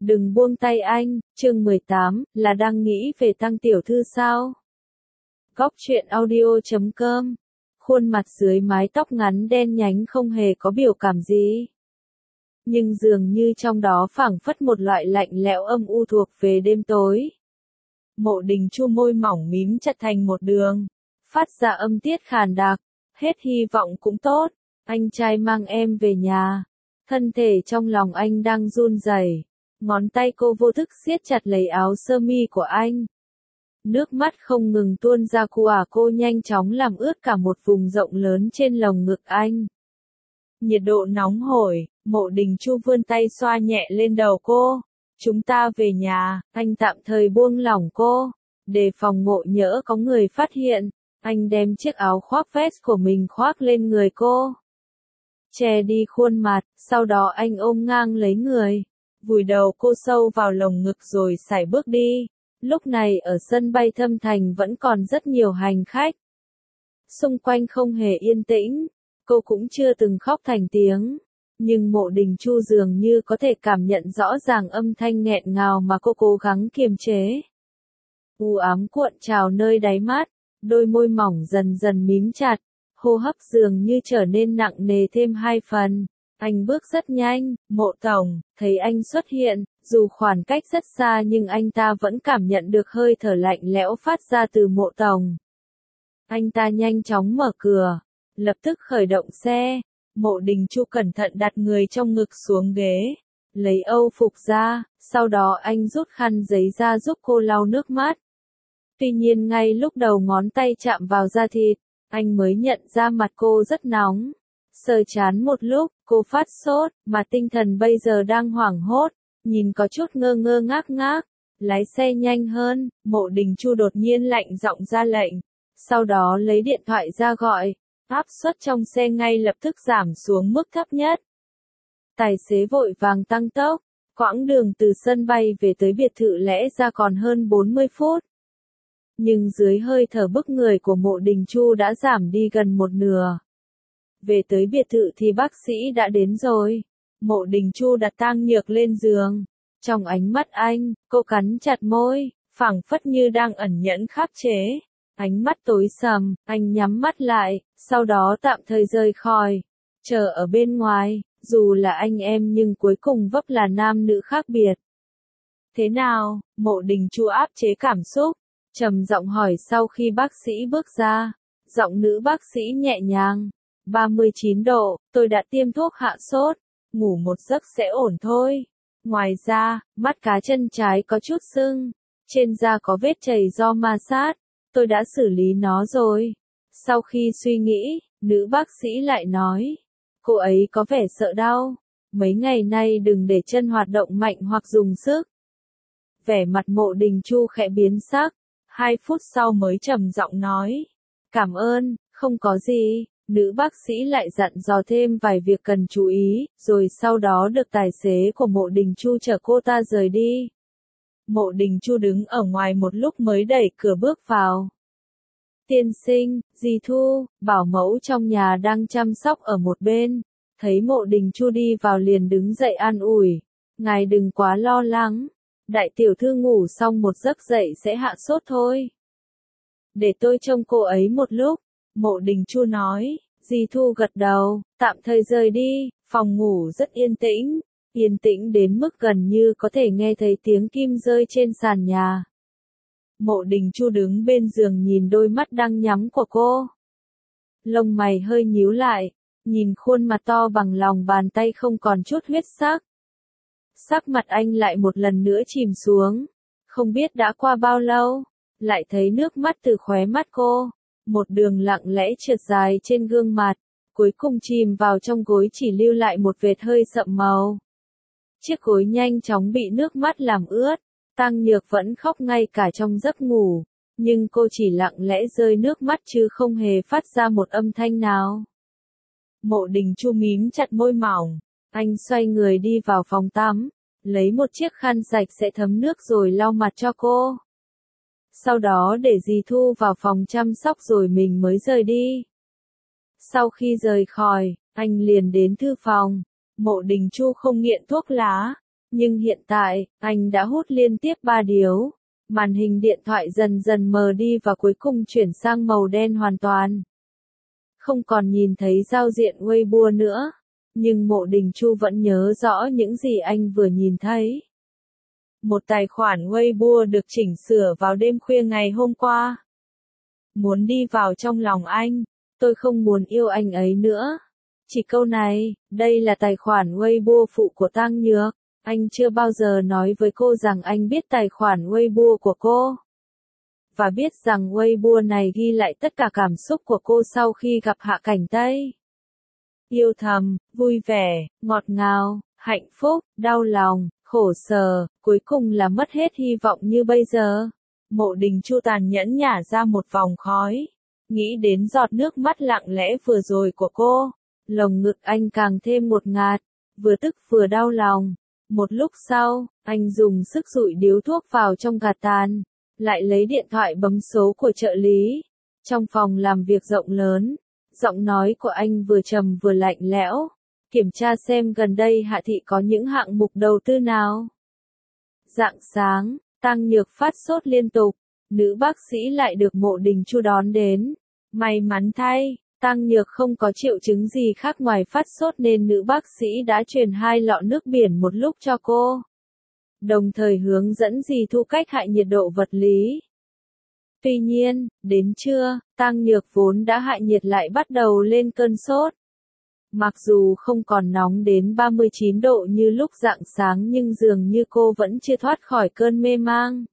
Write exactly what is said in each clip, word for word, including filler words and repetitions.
Đừng buông tay anh, chương mười tám, là đang nghĩ về Tăng tiểu thư sao? Góc truyện audio chấm com. Khuôn mặt dưới mái tóc ngắn đen nhánh không hề có biểu cảm gì. Nhưng dường như trong đó phảng phất một loại lạnh lẽo âm u thuộc về đêm tối. Mộ Đình Chu môi mỏng mím chặt thành một đường, phát ra âm tiết khàn đặc, hết hy vọng cũng tốt, anh trai mang em về nhà. Thân thể trong lòng anh đang run rẩy, ngón tay cô vô thức siết chặt lấy áo sơ mi của anh. Nước mắt không ngừng tuôn ra của cô nhanh chóng làm ướt cả một vùng rộng lớn trên lồng ngực anh. Nhiệt độ nóng hổi, Mộ Đình Chu vươn tay xoa nhẹ lên đầu cô. Chúng ta về nhà, anh tạm thời buông lỏng cô. Để phòng ngộ nhỡ có người phát hiện, anh đem chiếc áo khoác vest của mình khoác lên người cô. Che đi khuôn mặt, sau đó anh ôm ngang lấy người, vùi đầu cô sâu vào lồng ngực rồi sải bước đi. Lúc này ở sân bay Thâm Thành vẫn còn rất nhiều hành khách. Xung quanh không hề yên tĩnh, cô cũng chưa từng khóc thành tiếng. Nhưng Mộ Đình Chu dường như có thể cảm nhận rõ ràng âm thanh nghẹn ngào mà cô cố gắng kiềm chế. U ám cuộn trào nơi đáy mắt, đôi môi mỏng dần dần mím chặt, hô hấp dường như trở nên nặng nề thêm hai phần. Anh bước rất nhanh, Mộ tổng, thấy anh xuất hiện, dù khoảng cách rất xa nhưng anh ta vẫn cảm nhận được hơi thở lạnh lẽo phát ra từ Mộ tổng. Anh ta nhanh chóng mở cửa, lập tức khởi động xe. Mộ Đình Chu cẩn thận đặt người trong ngực xuống ghế, lấy âu phục ra, sau đó anh rút khăn giấy ra giúp cô lau nước mắt. Tuy nhiên ngay lúc đầu ngón tay chạm vào da thịt, anh mới nhận ra mặt cô rất nóng. Sờ chán một lúc, cô phát sốt, mà tinh thần bây giờ đang hoảng hốt, nhìn có chút ngơ ngơ ngác ngác. Lái xe nhanh hơn, Mộ Đình Chu đột nhiên lạnh giọng ra lệnh, sau đó lấy điện thoại ra gọi. Áp suất trong xe ngay lập tức giảm xuống mức thấp nhất. Tài xế vội vàng tăng tốc, quãng đường từ sân bay về tới biệt thự lẽ ra còn hơn bốn mươi phút. Nhưng dưới hơi thở bức người của Mộ Đình Chu đã giảm đi gần một nửa. Về tới biệt thự thì bác sĩ đã đến rồi. Mộ Đình Chu đặt Tang Nhược lên giường. Trong ánh mắt anh, cô cắn chặt môi, phảng phất như đang ẩn nhẫn khắc chế. Ánh mắt tối sầm, anh nhắm mắt lại, sau đó tạm thời rời khỏi. Chờ ở bên ngoài, dù là anh em nhưng cuối cùng vấp là nam nữ khác biệt. Thế nào? Mộ Đình Chu áp chế cảm xúc, trầm giọng hỏi sau khi bác sĩ bước ra. Giọng nữ bác sĩ nhẹ nhàng. ba mươi chín độ, tôi đã tiêm thuốc hạ sốt. Ngủ một giấc sẽ ổn thôi. Ngoài ra, mắt cá chân trái có chút sưng. Trên da có vết chảy do ma sát. Tôi đã xử lý nó rồi. Sau khi suy nghĩ, nữ bác sĩ lại nói. Cô ấy có vẻ sợ đau. Mấy ngày nay đừng để chân hoạt động mạnh hoặc dùng sức. Vẻ mặt Mộ Đình Chu khẽ biến sắc. Hai phút sau mới trầm giọng nói. Cảm ơn, không có gì. Nữ bác sĩ lại dặn dò thêm vài việc cần chú ý, rồi sau đó được tài xế của Mộ Đình Chu chở cô ta rời đi. Mộ Đình Chu đứng ở ngoài một lúc mới đẩy cửa bước vào. Tiên sinh, dì Thu, bảo mẫu trong nhà đang chăm sóc ở một bên. Thấy Mộ Đình Chu đi vào liền đứng dậy an ủi. Ngài đừng quá lo lắng. Đại tiểu thư ngủ xong một giấc dậy sẽ hạ sốt thôi. Để tôi trông cô ấy một lúc. Mộ Đình Chu nói. Dì Thu gật đầu, tạm thời rời đi. Phòng ngủ rất yên tĩnh. Yên tĩnh đến mức gần như có thể nghe thấy tiếng kim rơi trên sàn nhà. Mộ Đình Chu đứng bên giường nhìn đôi mắt đang nhắm của cô. Lông mày hơi nhíu lại, nhìn khuôn mặt to bằng lòng bàn tay không còn chút huyết sắc. Sắc mặt anh lại một lần nữa chìm xuống. Không biết đã qua bao lâu, lại thấy nước mắt từ khóe mắt cô. Một đường lặng lẽ trượt dài trên gương mặt, cuối cùng chìm vào trong gối chỉ lưu lại một vệt hơi sậm màu. Chiếc gối nhanh chóng bị nước mắt làm ướt. Tang Nhược vẫn khóc ngay cả trong giấc ngủ, nhưng cô chỉ lặng lẽ rơi nước mắt chứ không hề phát ra một âm thanh nào. Mộ Đình Chu mím chặt môi mỏng, anh xoay người đi vào phòng tắm, lấy một chiếc khăn sạch sẽ thấm nước rồi lau mặt cho cô. Sau đó để dì Thu vào phòng chăm sóc rồi mình mới rời đi. Sau khi rời khỏi, anh liền đến thư phòng. Mộ Đình Chu không nghiện thuốc lá, Nhưng hiện tại, anh đã hút liên tiếp ba điếu. Màn hình điện thoại dần dần mờ đi và cuối cùng chuyển sang màu đen hoàn toàn. Không còn nhìn thấy giao diện Weibo nữa. Nhưng Mộ Đình Chu vẫn nhớ rõ những gì anh vừa nhìn thấy. Một tài khoản Weibo được chỉnh sửa vào đêm khuya ngày hôm qua. Muốn đi vào trong lòng anh, tôi không muốn yêu anh ấy nữa. Chỉ câu này, đây là tài khoản Weibo phụ của Tăng Nhược. Anh chưa bao giờ nói với cô rằng anh biết tài khoản Weibo của cô. Và biết rằng Weibo này ghi lại tất cả cảm xúc của cô sau khi gặp Hạ Cảnh Tây. Yêu thầm, vui vẻ, ngọt ngào, hạnh phúc, đau lòng, khổ sở, cuối cùng là mất hết hy vọng như bây giờ. Mộ Đình Chu tàn nhẫn nhả ra một vòng khói. Nghĩ đến giọt nước mắt lặng lẽ vừa rồi của cô. Lồng ngực anh càng thêm ngột ngạt, vừa tức vừa đau lòng. Một lúc sau, anh dùng sức dụi điếu thuốc vào trong gạt tàn, lại lấy điện thoại bấm số của trợ lý. Trong phòng làm việc rộng lớn, giọng nói của anh vừa trầm vừa lạnh lẽo. Kiểm tra xem gần đây Hạ Thị có những hạng mục đầu tư nào. Rạng sáng, Tăng Nhược phát sốt liên tục, nữ bác sĩ lại được Mộ Đình Chu đón đến. May mắn thay, Tăng Nhược không có triệu chứng gì khác ngoài phát sốt nên nữ bác sĩ đã truyền hai lọ nước biển một lúc cho cô. Đồng thời hướng dẫn Dì Thu cách hạ nhiệt độ vật lý. Tuy nhiên, đến trưa, Tăng Nhược vốn đã hạ nhiệt lại bắt đầu lên cơn sốt. Mặc dù không còn nóng đến ba mươi chín độ như lúc rạng sáng nhưng dường như cô vẫn chưa thoát khỏi cơn mê mang.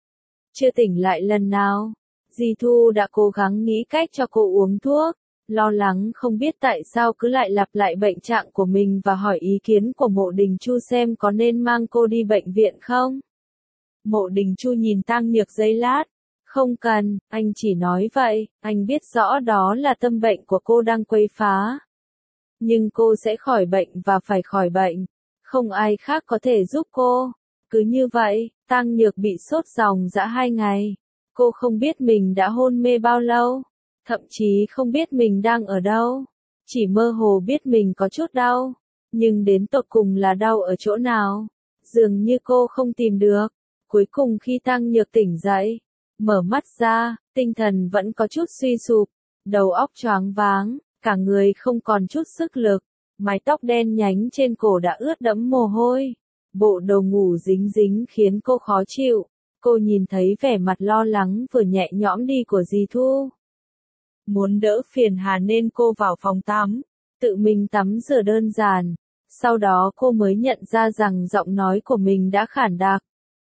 Chưa tỉnh lại lần nào, Dì Thu đã cố gắng nghĩ cách cho cô uống thuốc, lo lắng không biết tại sao cứ lại lặp lại bệnh trạng của mình và hỏi ý kiến của Mộ Đình Chu xem có nên mang cô đi bệnh viện không. Mộ Đình Chu nhìn Tăng Nhược giây lát. Không cần, anh chỉ nói vậy, anh biết rõ đó là tâm bệnh của cô đang quấy phá. Nhưng cô sẽ khỏi bệnh và phải khỏi bệnh. Không ai khác có thể giúp cô. Cứ như vậy, Tăng Nhược bị sốt ròng rã hai ngày. Cô không biết mình đã hôn mê bao lâu. Thậm chí không biết mình đang ở đâu. Chỉ mơ hồ biết mình có chút đau. Nhưng đến tột cùng là đau ở chỗ nào? Dường như cô không tìm được. Cuối cùng khi Tăng Nhược tỉnh dậy, mở mắt ra, tinh thần vẫn có chút suy sụp. Đầu óc choáng váng, cả người không còn chút sức lực. Mái tóc đen nhánh trên cổ đã ướt đẫm mồ hôi. Bộ đồ ngủ dính dính khiến cô khó chịu. Cô nhìn thấy vẻ mặt lo lắng vừa nhẹ nhõm đi của Dì Thu. Muốn đỡ phiền hà nên cô vào phòng tắm, tự mình tắm rửa đơn giản. Sau đó cô mới nhận ra rằng giọng nói của mình đã khản đặc.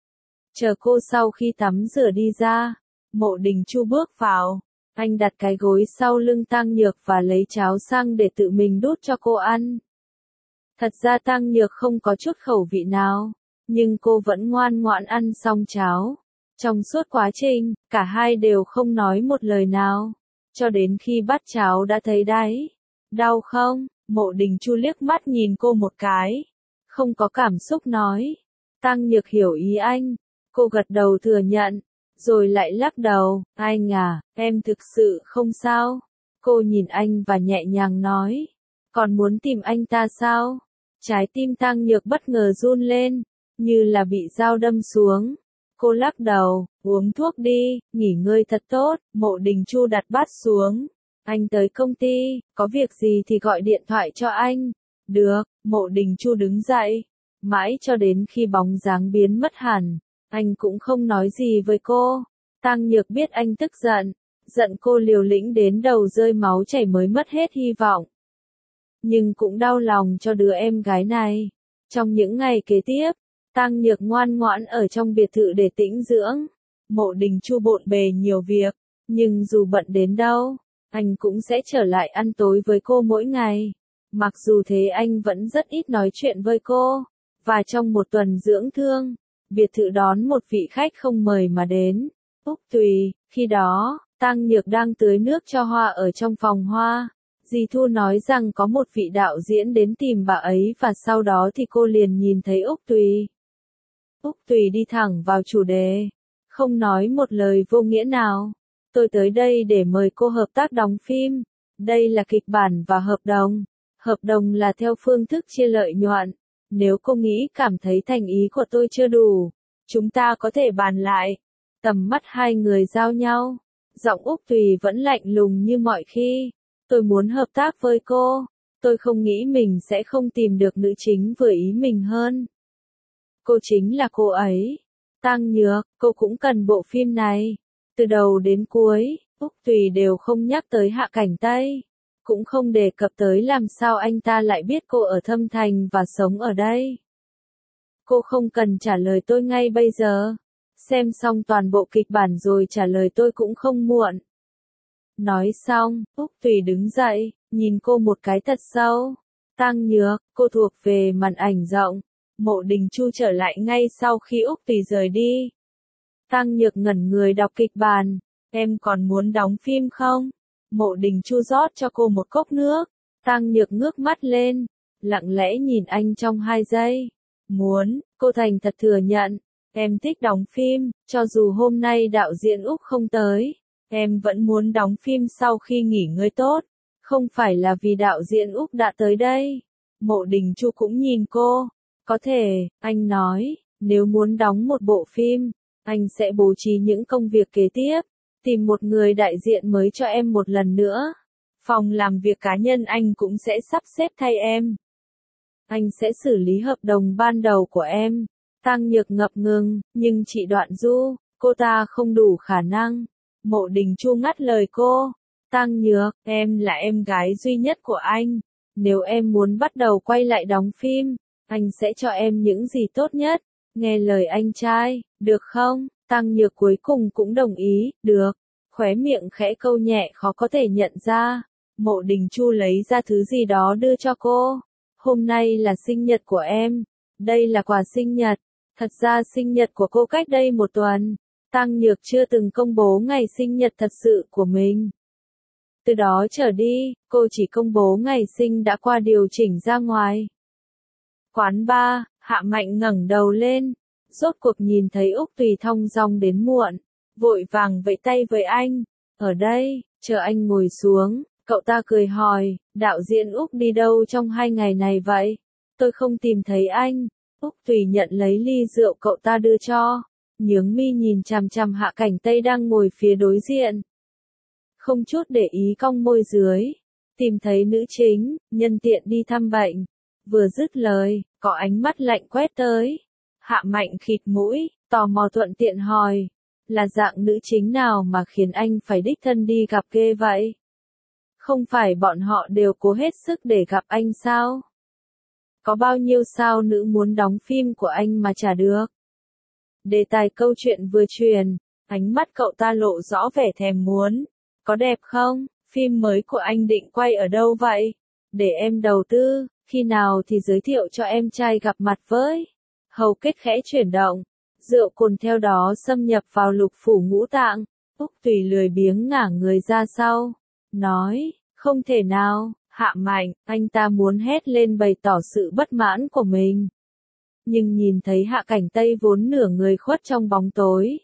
Chờ cô sau khi tắm rửa đi ra, Mộ Đình Chu bước vào. Anh đặt cái gối sau lưng Tăng Nhược và lấy cháo sang để tự mình đút cho cô ăn. Thật ra Tăng Nhược không có chút khẩu vị nào, nhưng cô vẫn ngoan ngoãn ăn xong cháo. Trong suốt quá trình, cả hai đều không nói một lời nào. Cho đến khi bát cháo đã thấy đáy. Đau không? Mộ Đình Chu liếc mắt nhìn cô một cái. Không có cảm xúc nói. Tăng Nhược hiểu ý anh. Cô gật đầu thừa nhận. Rồi lại lắc đầu. Anh à, em thực sự không sao. Cô nhìn anh và nhẹ nhàng nói. Còn muốn tìm anh ta sao? Trái tim Tăng Nhược bất ngờ run lên. Như là bị dao đâm xuống. Cô lắc đầu, uống thuốc đi, nghỉ ngơi thật tốt. Mộ Đình Chu đặt bát xuống. Anh tới công ty, có việc gì thì gọi điện thoại cho anh. Được, Mộ Đình Chu đứng dậy. Mãi cho đến khi bóng dáng biến mất hẳn, anh cũng không nói gì với cô. Tăng Nhược biết anh tức giận, giận cô liều lĩnh đến đầu rơi máu chảy mới mất hết hy vọng. Nhưng cũng đau lòng cho đứa em gái này. Trong những ngày kế tiếp, Tăng Nhược ngoan ngoãn ở trong biệt thự để tĩnh dưỡng. Mộ Đình Chu bộn bề nhiều việc, nhưng dù bận đến đâu, anh cũng sẽ trở lại ăn tối với cô mỗi ngày. Mặc dù thế anh vẫn rất ít nói chuyện với cô. Và trong một tuần dưỡng thương, biệt thự đón một vị khách không mời mà đến. Úc Tùy, khi đó, Tăng Nhược đang tưới nước cho hoa ở trong phòng hoa. Dì Thu nói rằng có một vị đạo diễn đến tìm bà ấy và sau đó thì cô liền nhìn thấy Úc Tùy. Úc Tùy đi thẳng vào chủ đề. Không nói một lời vô nghĩa nào. Tôi tới đây để mời cô hợp tác đóng phim. Đây là kịch bản và hợp đồng. Hợp đồng là theo phương thức chia lợi nhuận. nếu cô nghĩ cảm thấy thành ý của tôi chưa đủ, chúng ta có thể bàn lại. Tầm mắt hai người giao nhau, giọng Úc Tùy vẫn lạnh lùng như mọi khi. Tôi muốn hợp tác với cô, tôi không nghĩ mình sẽ không tìm được nữ chính vừa ý mình hơn. Cô chính là cô ấy. Tăng Nhược, cô cũng cần bộ phim này. Từ đầu đến cuối, Úc Tùy đều không nhắc tới Hạ Cảnh Tây. Cũng không đề cập tới làm sao anh ta lại biết cô ở Thâm Thành và sống ở đây. Cô không cần trả lời tôi ngay bây giờ. Xem xong toàn bộ kịch bản rồi trả lời tôi cũng không muộn. Nói xong, Úc Tùy đứng dậy, nhìn cô một cái thật sâu. Tăng Nhược, cô thuộc về màn ảnh rộng. Mộ Đình Chu trở lại ngay sau khi Úc Tùy rời đi. Tăng Nhược ngẩn người đọc kịch bản. Em còn muốn đóng phim không? Mộ Đình Chu rót cho cô một cốc nước. Tăng Nhược ngước mắt lên, lặng lẽ nhìn anh trong hai giây. Muốn, cô thành thật thừa nhận. Em thích đóng phim, cho dù hôm nay đạo diễn Úc không tới. Em vẫn muốn đóng phim sau khi nghỉ ngơi tốt. Không phải là vì đạo diễn Úc đã tới đây. Mộ Đình Chu cũng nhìn cô. Có thể, anh nói, nếu muốn đóng một bộ phim, anh sẽ bố trí những công việc kế tiếp. Tìm một người đại diện mới cho em một lần nữa. Phòng làm việc cá nhân anh cũng sẽ sắp xếp thay em. Anh sẽ xử lý hợp đồng ban đầu của em. Tăng Nhược ngập ngừng, nhưng chị Đoạn Du, cô ta không đủ khả năng. Mộ Đình Chu ngắt lời cô. Tăng Nhược, em là em gái duy nhất của anh. Nếu em muốn bắt đầu quay lại đóng phim, anh sẽ cho em những gì tốt nhất. Nghe lời anh trai, được không? Tăng Nhược cuối cùng cũng đồng ý, được. Khóe miệng khẽ câu nhẹ khó có thể nhận ra. Mộ Đình Chu lấy ra thứ gì đó đưa cho cô. Hôm nay là sinh nhật của em. Đây là quà sinh nhật. Thật ra sinh nhật của cô cách đây một tuần. Tăng Nhược chưa từng công bố ngày sinh nhật thật sự của mình. Từ đó trở đi, cô chỉ công bố ngày sinh đã qua điều chỉnh ra ngoài. Quán bar, Hạ Mạnh ngẩng đầu lên. Rốt cuộc nhìn thấy Úc Tùy thong dong đến muộn. Vội vàng vẫy tay với anh. Ở đây, chờ anh ngồi xuống. Cậu ta cười hỏi, đạo diễn Úc đi đâu trong hai ngày này vậy? Tôi không tìm thấy anh. Úc Tùy nhận lấy ly rượu cậu ta đưa cho. Nhướng mi nhìn chằm chằm Hạ Cảnh Tây đang ngồi phía đối diện. Không chút để ý cong môi dưới. Tìm thấy nữ chính, nhân tiện đi thăm bệnh. Vừa dứt lời, có ánh mắt lạnh quét tới. Hạ Mạnh khịt mũi, tò mò thuận tiện hỏi. Là dạng nữ chính nào mà khiến anh phải đích thân đi gặp ghê vậy? Không phải bọn họ đều cố hết sức để gặp anh sao? Có bao nhiêu sao nữ muốn đóng phim của anh mà chả được? Đề tài câu chuyện vừa truyền, ánh mắt cậu ta lộ rõ vẻ thèm muốn. Có đẹp không? Phim mới của anh định quay ở đâu vậy? Để em đầu tư, khi nào thì giới thiệu cho em trai gặp mặt với. Hầu kết khẽ chuyển động, rượu cồn theo đó xâm nhập vào lục phủ ngũ tạng. Úc Tùy lười biếng ngả người ra sau, nói, không thể nào. Hạ Mạnh, anh ta muốn hét lên bày tỏ sự bất mãn của mình. Nhưng nhìn thấy Hạ Cảnh Tây vốn nửa người khuất trong bóng tối.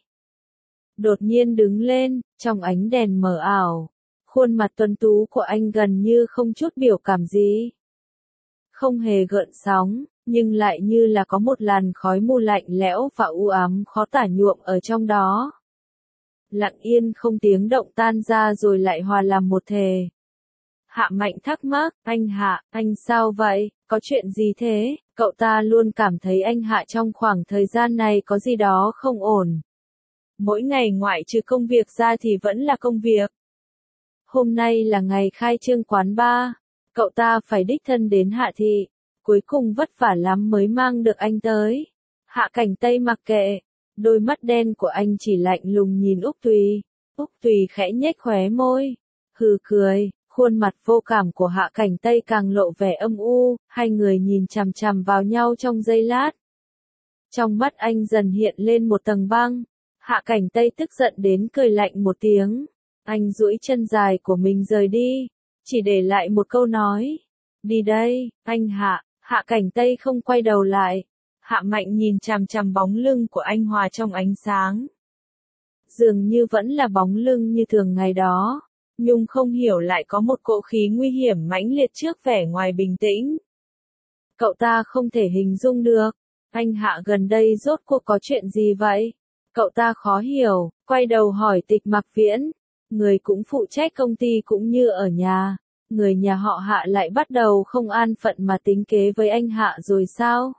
Đột nhiên đứng lên, trong ánh đèn mờ ảo. Khuôn mặt tuấn tú của anh gần như không chút biểu cảm gì. Không hề gợn sóng, nhưng lại như là có một làn khói mù lạnh lẽo và u ám khó tả nhuộm ở trong đó. Lặng yên không tiếng động tan ra rồi lại hòa làm một thể. Hạ Mạnh thắc mắc, anh Hạ, anh sao vậy, có chuyện gì thế? Cậu ta luôn cảm thấy anh Hạ trong khoảng thời gian này có gì đó không ổn. Mỗi ngày ngoại trừ công việc ra thì vẫn là công việc. Hôm nay là ngày khai trương quán bar, cậu ta phải đích thân đến Hạ thị, cuối cùng vất vả lắm mới mang được anh tới. Hạ Cảnh Tây mặc kệ, đôi mắt đen của anh chỉ lạnh lùng nhìn Úc Tùy. Úc Tùy khẽ nhếch khóe môi, hừ cười. Khuôn mặt vô cảm của Hạ Cảnh Tây càng lộ vẻ âm u, hai người nhìn chằm chằm vào nhau trong giây lát. Trong mắt anh dần hiện lên một tầng băng. Hạ Cảnh Tây tức giận đến cười lạnh một tiếng. Anh duỗi chân dài của mình rời đi, chỉ để lại một câu nói. Đi đây, anh Hạ. Hạ Cảnh Tây không quay đầu lại. Hạ Mạnh nhìn chằm chằm bóng lưng của anh hòa trong ánh sáng. Dường như vẫn là bóng lưng như thường ngày đó. Nhưng không hiểu lại có một cỗ khí nguy hiểm mãnh liệt trước vẻ ngoài bình tĩnh. Cậu ta không thể hình dung được. Anh Hạ gần đây rốt cuộc có chuyện gì vậy? Cậu ta khó hiểu, quay đầu hỏi Tịch Mặc Viễn. Người cũng phụ trách công ty cũng như ở nhà. Người nhà họ Hạ lại bắt đầu không an phận mà tính kế với anh Hạ rồi sao?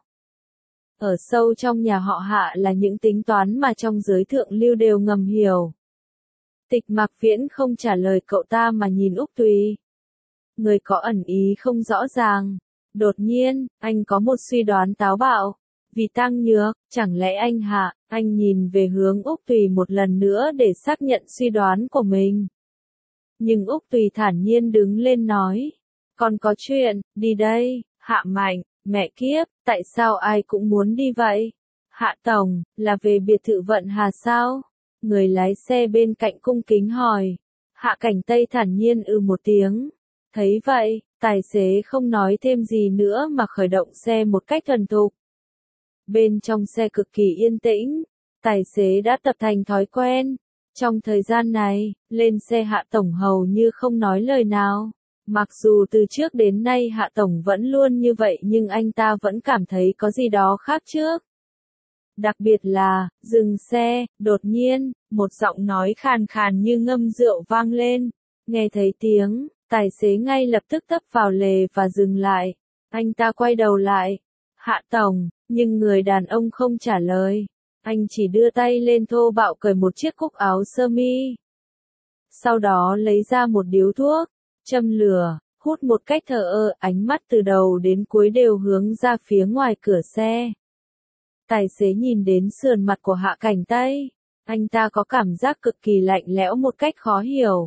Ở sâu trong nhà họ Hạ là những tính toán mà trong giới thượng lưu đều ngầm hiểu. Tịch Mặc Viễn không trả lời cậu ta mà nhìn Úc Tùy. Người có ẩn ý không rõ ràng. Đột nhiên, anh có một suy đoán táo bạo. Vì Tăng Nhược, chẳng lẽ anh Hạ, anh nhìn về hướng Úc Tùy một lần nữa để xác nhận suy đoán của mình. Nhưng Úc Tùy thản nhiên đứng lên nói. Còn có chuyện, đi đây, Hạ Mạnh, mẹ kiếp, tại sao ai cũng muốn đi vậy? Hạ Tổng, là về biệt thự Vận Hà sao? Người lái xe bên cạnh cung kính hỏi. Hạ Cảnh Tây thản nhiên ừ một tiếng. Thấy vậy, tài xế không nói thêm gì nữa mà khởi động xe một cách thuần thục. Bên trong xe cực kỳ yên tĩnh, tài xế đã tập thành thói quen. Trong thời gian này, lên xe Hạ Tổng hầu như không nói lời nào. Mặc dù từ trước đến nay Hạ Tổng vẫn luôn như vậy nhưng anh ta vẫn cảm thấy có gì đó khác trước. Đặc biệt là, dừng xe, đột nhiên, một giọng nói khàn khàn như ngâm rượu vang lên. Nghe thấy tiếng, tài xế ngay lập tức tấp vào lề và dừng lại. Anh ta quay đầu lại. Hạ Tổng, nhưng người đàn ông không trả lời. Anh chỉ đưa tay lên thô bạo cởi một chiếc cúc áo sơ mi. Sau đó lấy ra một điếu thuốc, châm lửa, hút một cách thờ ơ, ánh mắt từ đầu đến cuối đều hướng ra phía ngoài cửa xe. Tài xế nhìn đến sườn mặt của Hạ Cảnh Tây. Anh ta có cảm giác cực kỳ lạnh lẽo một cách khó hiểu.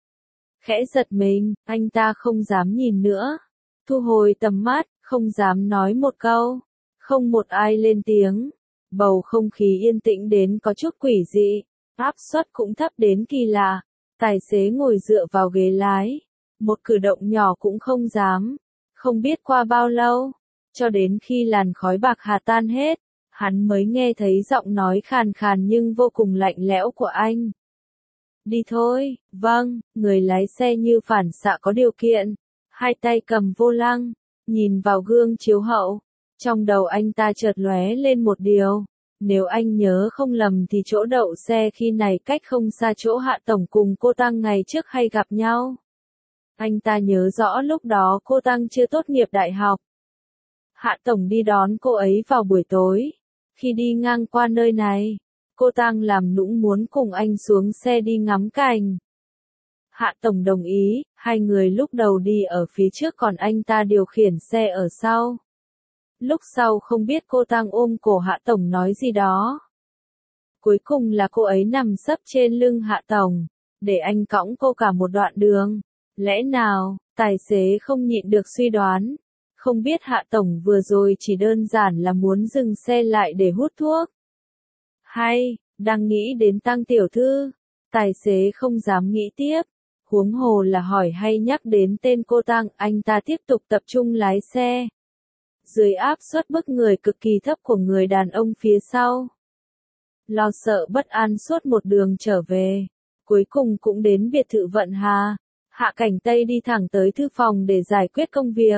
Khẽ giật mình, anh ta không dám nhìn nữa. Thu hồi tầm mắt, không dám nói một câu. Không một ai lên tiếng. Bầu không khí yên tĩnh đến có chút quỷ dị. Áp suất cũng thấp đến kỳ lạ. Tài xế ngồi dựa vào ghế lái. Một cử động nhỏ cũng không dám. Không biết qua bao lâu. Cho đến khi làn khói bạc hà tan hết. Hắn mới nghe thấy giọng nói khàn khàn nhưng vô cùng lạnh lẽo của anh. Đi thôi, vâng, người lái xe như phản xạ có điều kiện. Hai tay cầm vô lăng, nhìn vào gương chiếu hậu. Trong đầu anh ta chợt lóe lên một điều. Nếu anh nhớ không lầm thì chỗ đậu xe khi này cách không xa chỗ Hạ Tổng cùng cô Tăng ngày trước hay gặp nhau. Anh ta nhớ rõ lúc đó cô Tăng chưa tốt nghiệp đại học. Hạ Tổng đi đón cô ấy vào buổi tối. Khi đi ngang qua nơi này, cô Tăng làm nũng muốn cùng anh xuống xe đi ngắm cảnh. Hạ Tổng đồng ý, hai người lúc đầu đi ở phía trước còn anh ta điều khiển xe ở sau. Lúc sau không biết cô Tăng ôm cổ Hạ Tổng nói gì đó. Cuối cùng là cô ấy nằm sấp trên lưng Hạ Tổng, để anh cõng cô cả một đoạn đường. Lẽ nào, tài xế không nhịn được suy đoán. Không biết Hạ Tổng vừa rồi chỉ đơn giản là muốn dừng xe lại để hút thuốc. Hay, đang nghĩ đến Tăng tiểu thư. Tài xế không dám nghĩ tiếp. Huống hồ là hỏi hay nhắc đến tên cô Tăng, anh ta tiếp tục tập trung lái xe. Dưới áp suất bức người cực kỳ thấp của người đàn ông phía sau. Lo sợ bất an suốt một đường trở về. Cuối cùng cũng đến biệt thự Vận Hà. Hạ Cảnh Tây đi thẳng tới thư phòng để giải quyết công việc.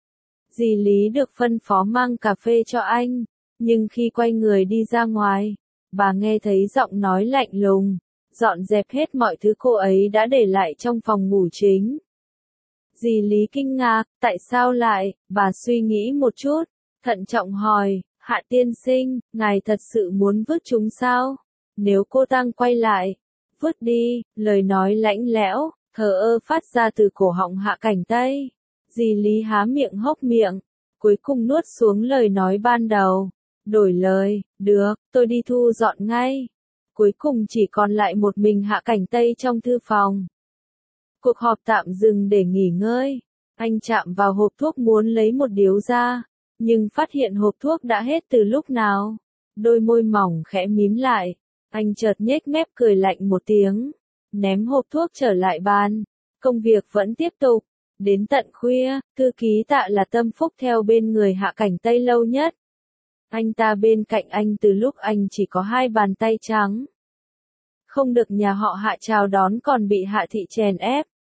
Dì Lý được phân phó mang cà phê cho anh. Nhưng khi quay người đi ra ngoài, bà nghe thấy giọng nói lạnh lùng. Dọn dẹp hết mọi thứ cô ấy đã để lại trong phòng ngủ chính. Dì Lý kinh ngạc, tại sao lại, bà suy nghĩ một chút, thận trọng hỏi, Hạ tiên sinh, ngài thật sự muốn vứt chúng sao? Nếu cô Tăng quay lại, vứt đi, lời nói lãnh lẽo, thờ ơ phát ra từ cổ họng Hạ Cảnh Tây. Dì Lý há miệng hốc miệng, cuối cùng nuốt xuống lời nói ban đầu. Đổi lời, được, tôi đi thu dọn ngay. Cuối cùng chỉ còn lại một mình Hạ Cảnh Tây trong thư phòng. Cuộc họp tạm dừng để nghỉ ngơi. Anh chạm vào hộp thuốc muốn lấy một điếu ra, nhưng phát hiện hộp thuốc đã hết từ lúc nào. Đôi môi mỏng khẽ mím lại. Anh chợt nhếch mép cười lạnh một tiếng. Ném hộp thuốc trở lại bàn. Công việc vẫn tiếp tục. Đến tận khuya, thư ký Tạ là Tâm Phúc theo bên người Hạ Cảnh Tây lâu nhất. Anh ta bên cạnh anh từ lúc anh chỉ có hai bàn tay trắng. Không được nhà họ Hạ chào đón còn bị Hạ thị chèn ép.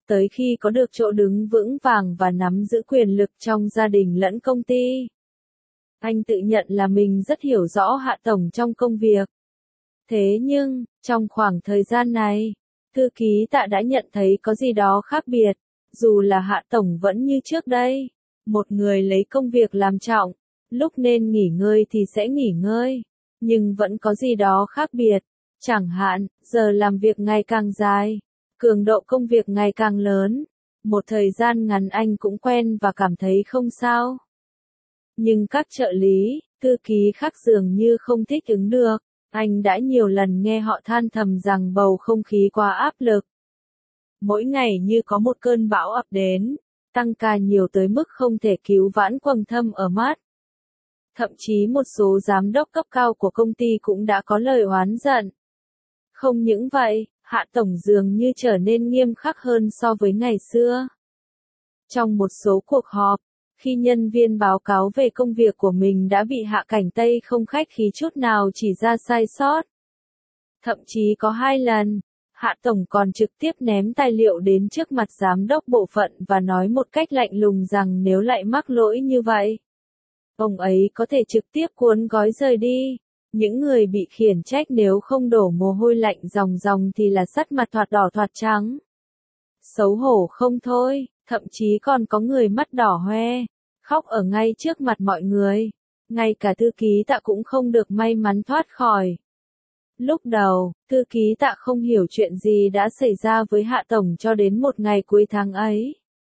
tới khi có được chỗ đứng vững vàng và nắm giữ quyền lực trong gia đình lẫn công ty. Anh tự nhận là mình rất hiểu rõ Hạ Tổng trong công việc. Thế nhưng, trong khoảng thời gian này, thư ký Tạ đã nhận thấy có gì đó khác biệt, dù là Hạ Tổng vẫn như trước đây. Một người lấy công việc làm trọng, lúc nên nghỉ ngơi thì sẽ nghỉ ngơi, nhưng vẫn có gì đó khác biệt. Chẳng hạn, giờ làm việc ngày càng dài, cường độ công việc ngày càng lớn. Một thời gian ngắn anh cũng quen và cảm thấy không sao. Nhưng các trợ lý, thư ký khác dường như không thích ứng được. Anh đã nhiều lần nghe họ than thầm rằng bầu không khí quá áp lực. Mỗi ngày như có một cơn bão ập đến, tăng ca nhiều tới mức không thể cứu vãn quầng thâm ở mắt. Thậm chí một số giám đốc cấp cao của công ty cũng đã có lời oán giận. Không những vậy, Hạ Tổng dường như trở nên nghiêm khắc hơn so với ngày xưa. Trong một số cuộc họp, khi nhân viên báo cáo về công việc của mình đã bị Hạ Cảnh Tây không khách khí chút nào chỉ ra sai sót. Thậm chí có hai lần, Hạ Tổng còn trực tiếp ném tài liệu đến trước mặt giám đốc bộ phận và nói một cách lạnh lùng rằng nếu lại mắc lỗi như vậy, ông ấy có thể trực tiếp cuốn gói rời đi. Những người bị khiển trách nếu không đổ mồ hôi lạnh ròng ròng thì là sắt mặt thoạt đỏ thoạt trắng. Xấu hổ không thôi, thậm chí còn có người mắt đỏ hoe, khóc ở ngay trước mặt mọi người. Ngay cả thư ký Tạ cũng không được may mắn thoát khỏi. Lúc đầu, thư ký Tạ không hiểu chuyện gì đã xảy ra với Hạ Tổng cho đến một ngày cuối tháng ấy.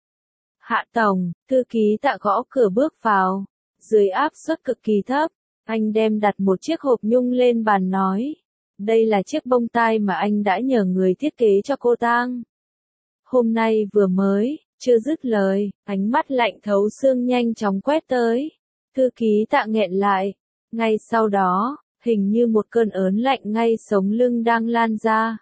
Hạ Tổng, thư ký Tạ gõ cửa bước vào, dưới áp suất cực kỳ thấp. Anh đem đặt một chiếc hộp nhung lên bàn nói. Đây là chiếc bông tai mà anh đã nhờ người thiết kế cho cô Tang. Hôm nay vừa mới, chưa dứt lời, ánh mắt lạnh thấu xương nhanh chóng quét tới. Thư ký Tạ nghẹn lại. Ngay sau đó, hình như một cơn ớn lạnh ngay sống lưng đang lan ra.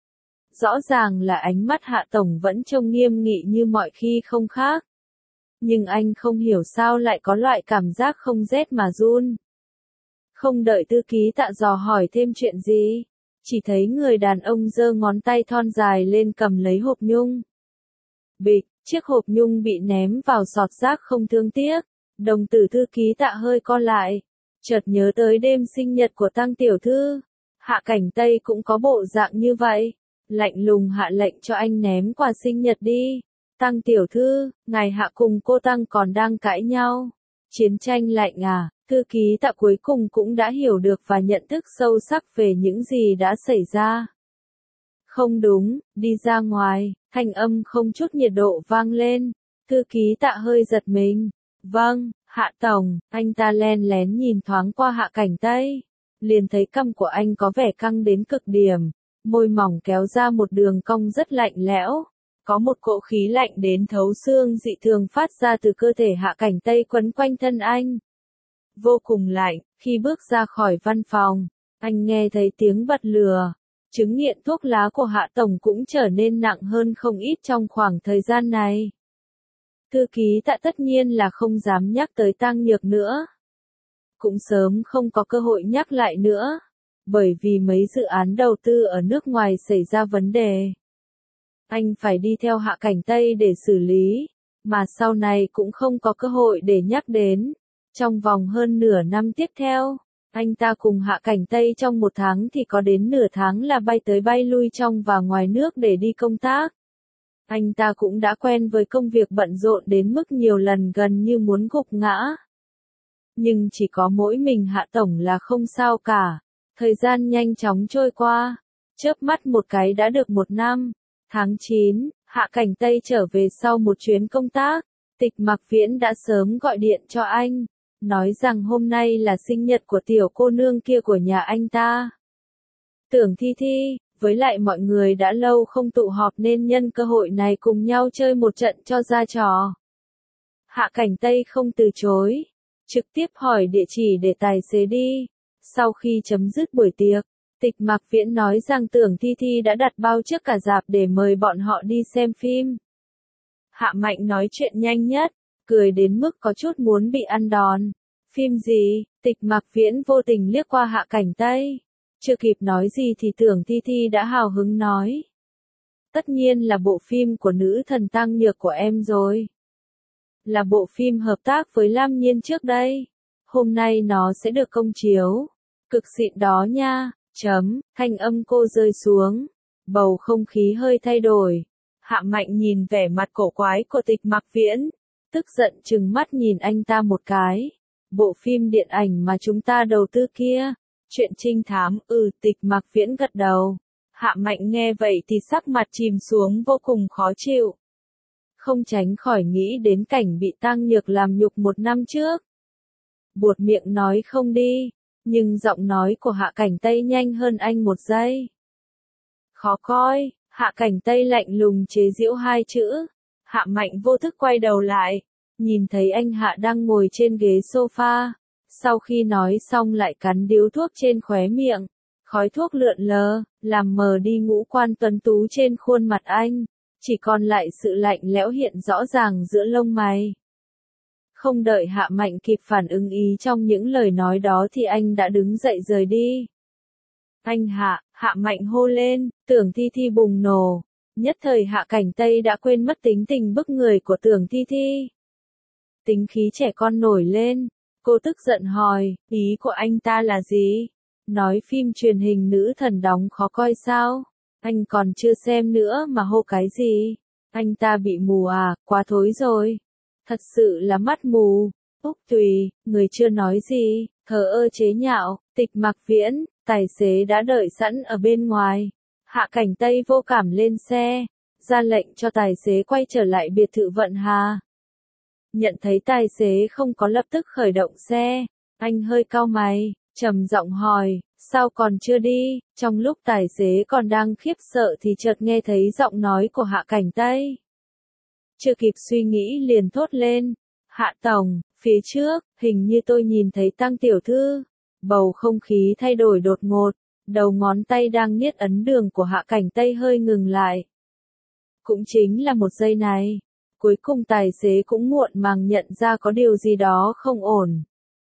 Rõ ràng là ánh mắt Hạ Tổng vẫn trông nghiêm nghị như mọi khi không khác. Nhưng anh không hiểu sao lại có loại cảm giác không rét mà run. Không đợi thư ký Tạ dò hỏi thêm chuyện gì, chỉ thấy người đàn ông giơ ngón tay thon dài lên cầm lấy hộp nhung. Bịch, chiếc hộp nhung bị ném vào sọt rác không thương tiếc. Đồng tử thư ký Tạ hơi co lại, chợt nhớ tới đêm sinh nhật của Tăng tiểu thư. Hạ Cảnh Tây cũng có bộ dạng như vậy, lạnh lùng hạ lệnh cho anh ném quà sinh nhật đi. Tăng tiểu thư, ngài Hạ cùng cô Tăng còn đang cãi nhau. Chiến tranh lạnh à? Thư ký Tạ cuối cùng cũng đã hiểu được và nhận thức sâu sắc về những gì đã xảy ra. Không đúng, đi ra ngoài, thanh âm không chút nhiệt độ vang lên. Thư ký Tạ hơi giật mình. Vâng, Hạ Tổng, anh ta len lén nhìn thoáng qua Hạ Cảnh Tây. Liền thấy cằm của anh có vẻ căng đến cực điểm, môi mỏng kéo ra một đường cong rất lạnh lẽo. Có một cỗ khí lạnh đến thấu xương dị thường phát ra từ cơ thể Hạ Cảnh Tây quấn quanh thân anh. Vô cùng lạnh, khi bước ra khỏi văn phòng, anh nghe thấy tiếng bật lửa. Chứng nghiện thuốc lá của Hạ Tổng cũng trở nên nặng hơn không ít trong khoảng thời gian này. Thư ký Tạ tất nhiên là không dám nhắc tới Tang Nhược nữa. Cũng sớm không có cơ hội nhắc lại nữa, bởi vì mấy dự án đầu tư ở nước ngoài xảy ra vấn đề. Anh phải đi theo Hạ Cảnh Tây để xử lý, mà sau này cũng không có cơ hội để nhắc đến. Trong vòng hơn nửa năm tiếp theo, anh ta cùng Hạ Cảnh Tây trong một tháng thì có đến nửa tháng là bay tới bay lui trong và ngoài nước để đi công tác. Anh ta cũng đã quen với công việc bận rộn đến mức nhiều lần gần như muốn gục ngã. Nhưng chỉ có mỗi mình Hạ Tổng là không sao cả. Thời gian nhanh chóng trôi qua, chớp mắt một cái đã được một năm. Tháng chín, Hạ Cảnh Tây trở về sau một chuyến công tác. Tịch Mặc Viễn đã sớm gọi điện cho anh, nói rằng hôm nay là sinh nhật của tiểu cô nương kia của nhà anh ta. Tưởng Thi Thi, với lại mọi người đã lâu không tụ họp nên nhân cơ hội này cùng nhau chơi một trận cho ra trò. Hạ Cảnh Tây không từ chối, trực tiếp hỏi địa chỉ để tài xế đi. Sau khi chấm dứt buổi tiệc, Tịch Mặc Viễn nói rằng Tưởng Thi Thi đã đặt bao trước cả rạp để mời bọn họ đi xem phim. Hạ Mạnh nói chuyện nhanh nhất, cười đến mức có chút muốn bị ăn đòn. Phim gì? Tịch Mặc Viễn vô tình liếc qua Hạ Cảnh Tây. Chưa kịp nói gì thì Tưởng Thi Thi đã hào hứng nói. tất nhiên là bộ phim của nữ thần Tăng Nhược của em rồi. Là bộ phim hợp tác với Lam Nhiên trước đây. Hôm nay nó sẽ được công chiếu. Cực xịn đó nha, chấm, thanh âm cô rơi xuống. Bầu không khí hơi thay đổi. Hạ Mạnh nhìn vẻ mặt cổ quái của Tịch Mặc Viễn. Tức giận trừng mắt nhìn anh ta một cái. Bộ phim điện ảnh mà chúng ta đầu tư kia. Chuyện trinh thám, ừ, Tịch Mặc Viễn gật đầu. Hạ Mạnh nghe vậy thì sắc mặt chìm xuống vô cùng khó chịu. Không tránh khỏi nghĩ đến cảnh bị Tăng Nhược làm nhục một năm trước. Buột miệng nói không đi, nhưng giọng nói của Hạ Cảnh Tây nhanh hơn anh một giây. Khó coi, Hạ Cảnh Tây lạnh lùng chế giễu hai chữ. Hạ Mạnh vô thức quay đầu lại, nhìn thấy anh Hạ đang ngồi trên ghế sofa. Sau khi nói xong lại cắn điếu thuốc trên khóe miệng. Khói thuốc lượn lờ, làm mờ đi ngũ quan tuấn tú trên khuôn mặt anh. Chỉ còn lại sự lạnh lẽo hiện rõ ràng giữa lông mày. Không đợi Hạ Mạnh kịp phản ứng ý trong những lời nói đó thì anh đã đứng dậy rời đi. Anh Hạ, Hạ Mạnh hô lên, Tưởng Thi Thi bùng nổ. Nhất thời Hạ Cảnh Tây đã quên mất tính tình bức người của Tưởng Thi Thi. Tính khí trẻ con nổi lên, cô tức giận hỏi, ý của anh ta là gì? Nói phim truyền hình nữ thần đóng khó coi sao? Anh còn chưa xem nữa mà hô cái gì? Anh ta bị mù à, quá thối rồi. Thật sự là mắt mù. Úc Tùy, người chưa nói gì, thờ ơ chế nhạo, Tịch Mặc Viễn, tài xế đã đợi sẵn ở bên ngoài. Hạ Cảnh Tây vô cảm lên xe, ra lệnh cho tài xế quay trở lại biệt thự Vận Hà. Nhận thấy tài xế không có lập tức khởi động xe, anh hơi cau mày, trầm giọng hỏi, sao còn chưa đi? Trong lúc tài xế còn đang khiếp sợ thì chợt nghe thấy giọng nói của Hạ Cảnh Tây. Chưa kịp suy nghĩ liền thốt lên, Hạ Tổng, phía trước, hình như tôi nhìn thấy Tăng tiểu thư. Bầu không khí thay đổi đột ngột, đầu ngón tay đang niết ấn đường của Hạ Cảnh Tây hơi ngừng lại. Cũng chính là một giây này, cuối cùng tài xế cũng muộn màng nhận ra có điều gì đó không ổn.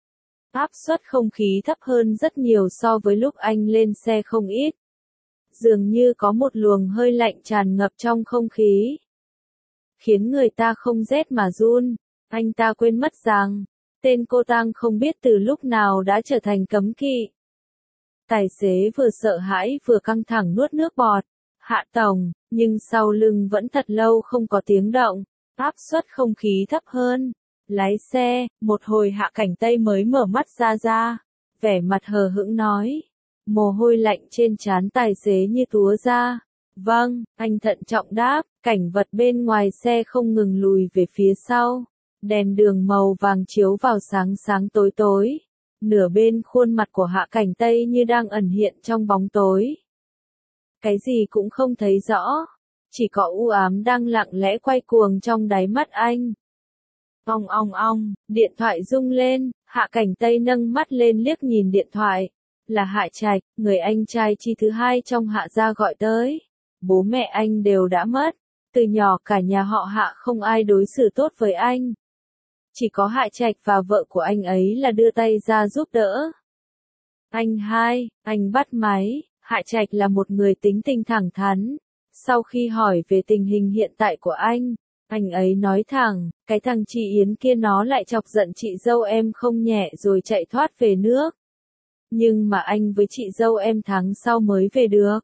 Áp suất không khí thấp hơn rất nhiều so với lúc anh lên xe không ít. Dường như có một luồng hơi lạnh tràn ngập trong không khí. Khiến người ta không rét mà run. Anh ta quên mất rằng, tên cô Tang không biết từ lúc nào đã trở thành cấm kỵ. Tài xế vừa sợ hãi vừa căng thẳng nuốt nước bọt. Hạ Tổng, nhưng sau lưng vẫn thật lâu không có tiếng động. Áp suất không khí thấp hơn. Lái xe, một hồi Hạ Cảnh Tây mới mở mắt ra ra. Vẻ mặt hờ hững nói. Mồ hôi lạnh trên trán tài xế như túa ra. Vâng, anh thận trọng đáp, cảnh vật bên ngoài xe không ngừng lùi về phía sau. Đèn đường màu vàng chiếu vào sáng sáng tối tối. Nửa bên khuôn mặt của Hạ Cảnh Tây như đang ẩn hiện trong bóng tối. Cái gì cũng không thấy rõ. Chỉ có u ám đang lặng lẽ quay cuồng trong đáy mắt anh. Ong ong ong, điện thoại rung lên, Hạ Cảnh Tây nâng mắt lên liếc nhìn điện thoại. Là Hạ Trạch, người anh trai chi thứ hai trong Hạ gia gọi tới. Bố mẹ anh đều đã mất. Từ nhỏ cả nhà họ Hạ không ai đối xử tốt với anh. Chỉ có Hạ Trạch và vợ của anh ấy là đưa tay ra giúp đỡ. Anh hai, anh bắt máy, Hạ Trạch là một người tính tình thẳng thắn. Sau khi hỏi về tình hình hiện tại của anh, anh ấy nói thẳng, cái thằng chị Yến kia nó lại chọc giận chị dâu em không nhẹ rồi chạy thoát về nước. Nhưng mà anh với chị dâu em tháng sau mới về được.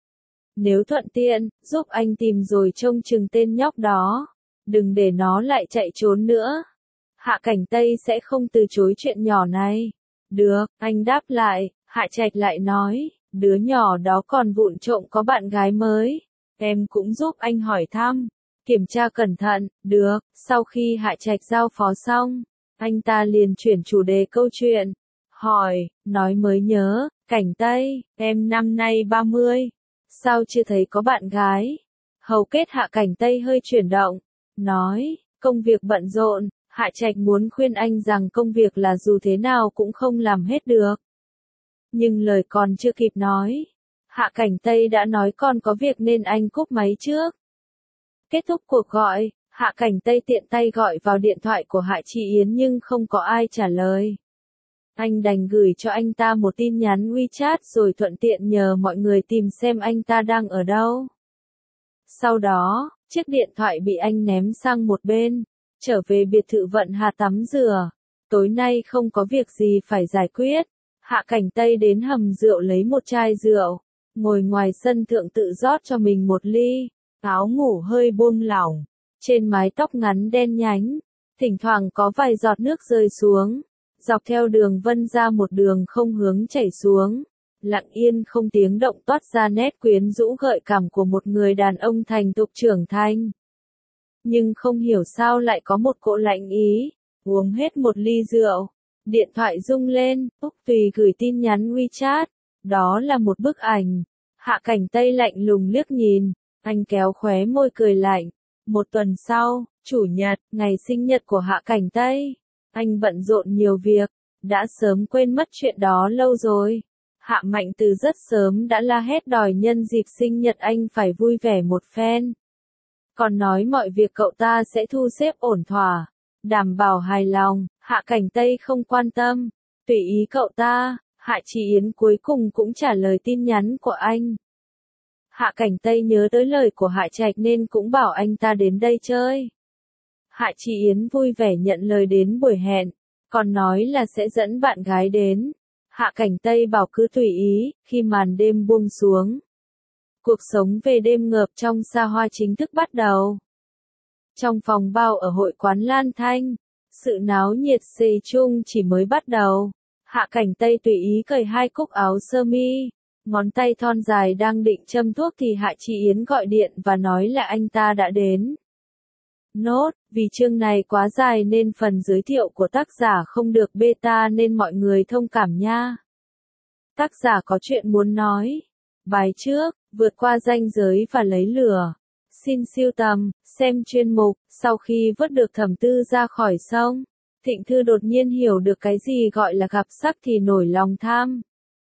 Nếu thuận tiện, giúp anh tìm rồi trông chừng tên nhóc đó. Đừng để nó lại chạy trốn nữa. Hạ Cảnh Tây sẽ không từ chối chuyện nhỏ này. Được, anh đáp lại, Hạ Trạch lại nói, đứa nhỏ đó còn vụng trộm có bạn gái mới. Em cũng giúp anh hỏi thăm. Kiểm tra cẩn thận, được, sau khi Hạ Trạch giao phó xong, anh ta liền chuyển chủ đề câu chuyện. Hỏi, nói mới nhớ, Cảnh Tây, em năm nay ba mươi. Sao chưa thấy có bạn gái? Hầu kết Hạ Cảnh Tây hơi chuyển động. Nói, công việc bận rộn, Hạ Trạch muốn khuyên anh rằng công việc là dù thế nào cũng không làm hết được. Nhưng lời còn chưa kịp nói. Hạ Cảnh Tây đã nói còn có việc nên anh cúp máy trước. Kết thúc cuộc gọi, Hạ Cảnh Tây tiện tay gọi vào điện thoại của Hạ Chị Yến nhưng không có ai trả lời. Anh đành gửi cho anh ta một tin nhắn WeChat rồi thuận tiện nhờ mọi người tìm xem anh ta đang ở đâu. Sau đó, chiếc điện thoại bị anh ném sang một bên, trở về biệt thự Vận Hà tắm rửa. Tối nay không có việc gì phải giải quyết. Hạ Cảnh Tây đến hầm rượu lấy một chai rượu, ngồi ngoài sân thượng tự rót cho mình một ly, áo ngủ hơi buông lỏng, trên mái tóc ngắn đen nhánh, thỉnh thoảng có vài giọt nước rơi xuống, dọc theo đường vân ra một đường không hướng chảy xuống, lặng yên không tiếng động toát ra nét quyến rũ gợi cảm của một người đàn ông thành thục trưởng thành. Nhưng không hiểu sao lại có một cỗ lạnh ý, uống hết một ly rượu. Điện thoại rung lên, Úc Tùy gửi tin nhắn WeChat, đó là một bức ảnh. Hạ Cảnh Tây lạnh lùng liếc nhìn, anh kéo khóe môi cười lạnh. Một tuần sau, Chủ nhật, ngày sinh nhật của Hạ Cảnh Tây. Anh bận rộn nhiều việc, đã sớm quên mất chuyện đó lâu rồi. Hạ Mạnh từ rất sớm đã la hét đòi nhân dịp sinh nhật anh phải vui vẻ một phen. Còn nói mọi việc cậu ta sẽ thu xếp ổn thỏa, đảm bảo hài lòng. Hạ Cảnh Tây không quan tâm, tùy ý cậu ta. Hạ Chỉ Yến cuối cùng cũng trả lời tin nhắn của anh. Hạ Cảnh Tây nhớ tới lời của Hạ Trạch nên cũng bảo anh ta đến đây chơi. Hạ Chỉ Yến vui vẻ nhận lời đến buổi hẹn, còn nói là sẽ dẫn bạn gái đến. Hạ Cảnh Tây bảo cứ tùy ý. Khi màn đêm buông xuống, cuộc sống về đêm ngợp trong xa hoa chính thức bắt đầu. Trong phòng bao ở hội quán Lan Thanh, sự náo nhiệt xì chung chỉ mới bắt đầu. Hạ Cảnh Tây tùy ý cởi hai cúc áo sơ mi, ngón tay thon dài đang định châm thuốc thì Hạ Chỉ Yến gọi điện và nói là anh ta đã đến. Nốt, vì chương này quá dài nên phần giới thiệu của tác giả không được beta nên mọi người thông cảm nha. Tác giả có chuyện muốn nói. Bài trước, vượt qua ranh giới và lấy lửa. Xin siêu tầm, xem chuyên mục. Sau khi vớt được Thẩm Tư ra khỏi sông, Thịnh Thư đột nhiên hiểu được cái gì gọi là gặp sắc thì nổi lòng tham.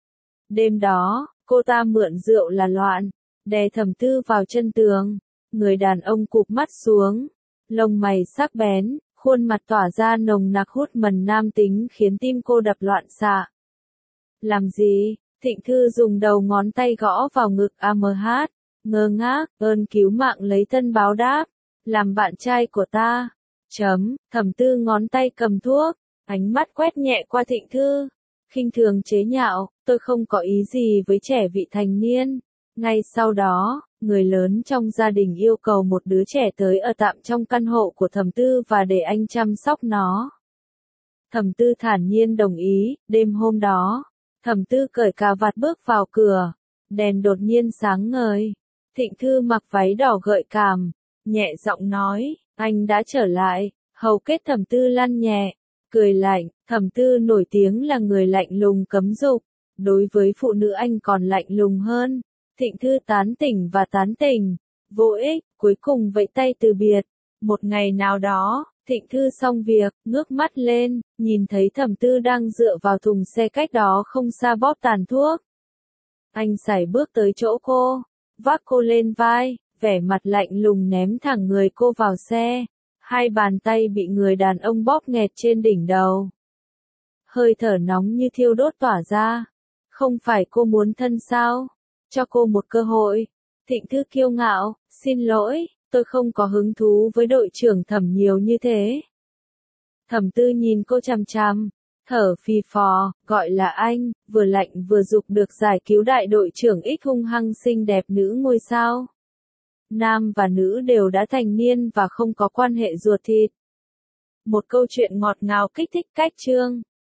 Đêm đó, cô ta mượn rượu là loạn, đè Thẩm Tư vào chân tường. Người đàn ông cụp mắt xuống, lông mày sắc bén, khuôn mặt tỏa ra nồng nặc hút mần nam tính khiến tim cô đập loạn xạ. Làm gì? Thịnh Thư dùng đầu ngón tay gõ vào ngực a em hát, ngơ ngác, ơn cứu mạng lấy thân báo đáp, làm bạn trai của ta. Chấm, Thẩm Tư ngón tay cầm thuốc, ánh mắt quét nhẹ qua Thịnh Thư, khinh thường chế nhạo, tôi không có ý gì với trẻ vị thành niên. Ngay sau đó, người lớn trong gia đình yêu cầu một đứa trẻ tới ở tạm trong căn hộ của Thẩm Tư và để anh chăm sóc nó. Thẩm Tư thản nhiên đồng ý. Đêm hôm đó, Thẩm Tư cởi cà vạt bước vào cửa, đèn đột nhiên sáng ngời. Thịnh Thư mặc váy đỏ gợi cảm, nhẹ giọng nói, anh đã trở lại. Hầu kết Thẩm Tư lăn nhẹ, cười lạnh. Thẩm Tư nổi tiếng là người lạnh lùng cấm dục, đối với phụ nữ anh còn lạnh lùng hơn. Thịnh Thư tán tỉnh và tán tỉnh, vô ích, cuối cùng vẫy tay từ biệt. Một ngày nào đó, Thịnh Thư xong việc, ngước mắt lên, nhìn thấy Thẩm Tư đang dựa vào thùng xe cách đó không xa bóp tàn thuốc. Anh sải bước tới chỗ cô, vác cô lên vai, vẻ mặt lạnh lùng ném thẳng người cô vào xe. Hai bàn tay bị người đàn ông bóp nghẹt trên đỉnh đầu. Hơi thở nóng như thiêu đốt tỏa ra. Không phải cô muốn thân sao? Cho cô một cơ hội. Thịnh Thư kiêu ngạo, xin lỗi, tôi không có hứng thú với đội trưởng Thẩm nhiều như thế. Thẩm Tư nhìn cô chằm chằm, thở phì phò, gọi là anh, vừa lạnh vừa dục được giải cứu đại đội trưởng X hung hăng xinh đẹp nữ ngôi sao. Nam và nữ đều đã thành niên và không có quan hệ ruột thịt. Một câu chuyện ngọt ngào kích thích cách chương.